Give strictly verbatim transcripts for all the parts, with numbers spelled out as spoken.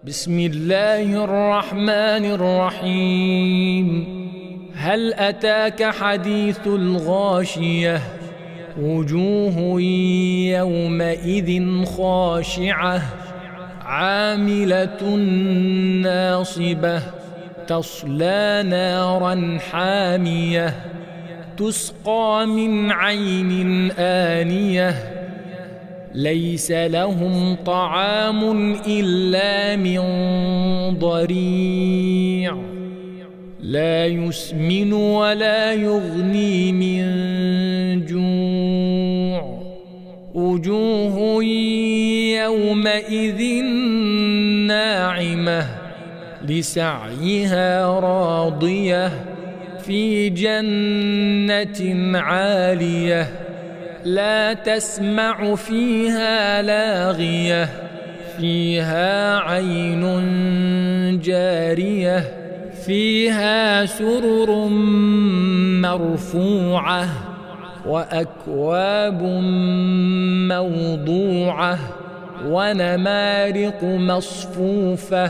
بسم الله الرحمن الرحيم. هل أتاك حديث الغاشية؟ وجوه يومئذ خاشعة عاملة ناصبة تصلى نارا حامية تسقى من عين آنية ليس لهم طعام إلا من ضريع لا يسمن ولا يغني من جوع وجوه يومئذ ناعمة لسعيها راضية في جنة عالية لا تسمع فيها لاغية فيها عين جارية فيها سرر مرفوعة وأكواب موضوعة ونمارق مصفوفة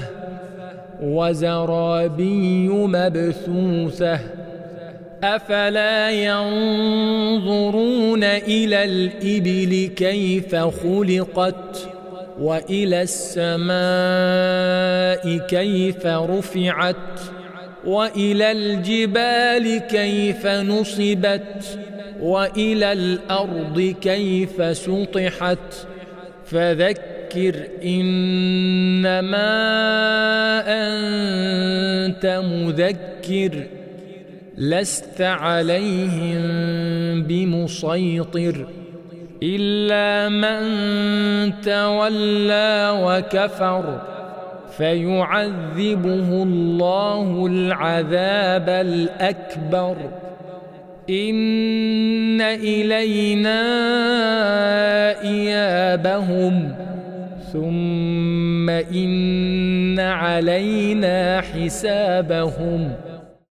وزرابي مبثوثة أفلا ينظرون إلى الإبل كيف خلقت وإلى السماء كيف رفعت وإلى الجبال كيف نصبت وإلى الأرض كيف سطحت فذكر إنما أنت مذكر لست عليهم بمسيطر إلا من تولى وكفر فيعذبه الله العذاب الأكبر إن إلينا إيابهم ثم إن علينا حسابهم